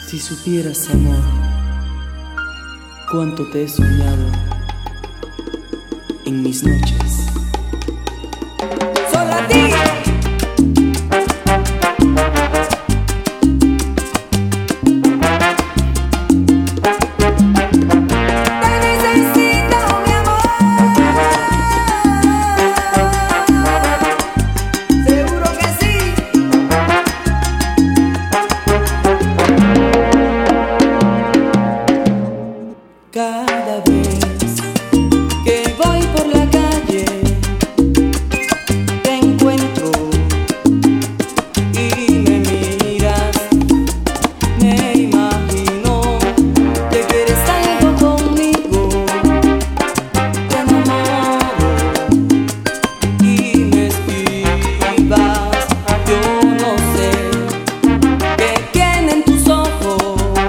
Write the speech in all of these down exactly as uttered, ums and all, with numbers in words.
Si supieras, amor, cuánto te he soñado en mis noches. Solo a ti. Cada vez que voy por la calle te encuentro y me miras, me imagino que quieres algo conmigo, te enamoro y me esquivas. Yo no sé qué tienen tus ojos.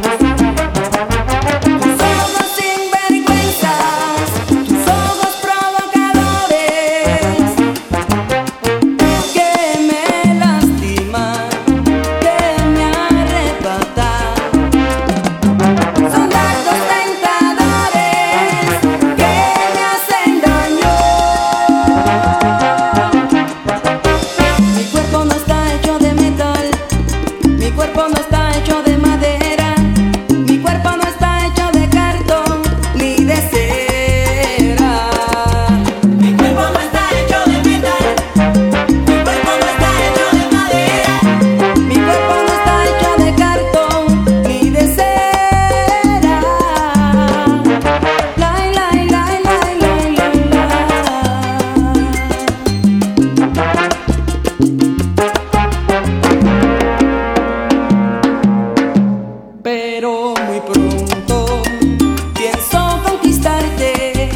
Pero muy pronto pienso conquistarte.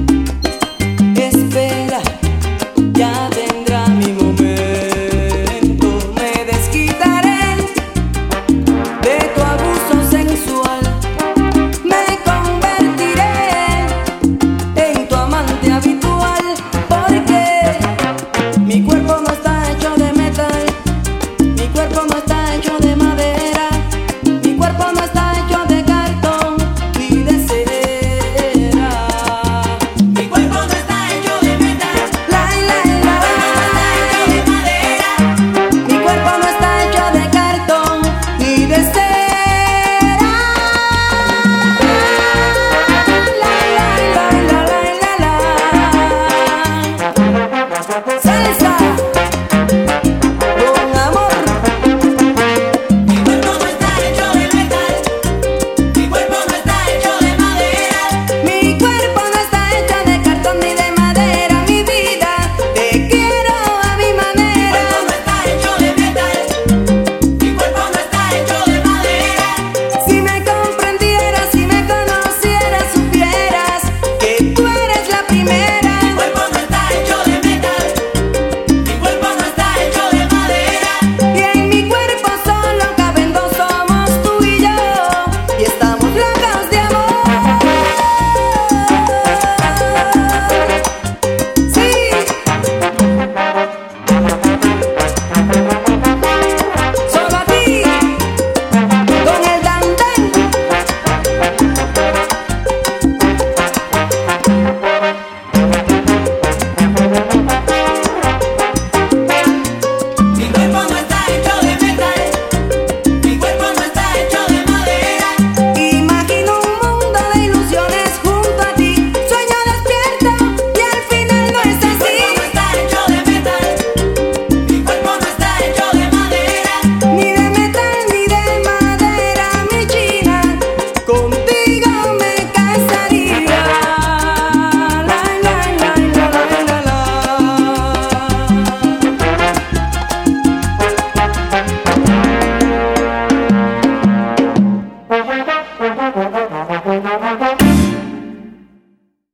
Espera, ya vendrá mi momento. Me desquitaré de tu abuso sexual. Me convertiré en tu amante habitual. Porque mi cuerpo no está hecho de metal. Mi cuerpo no está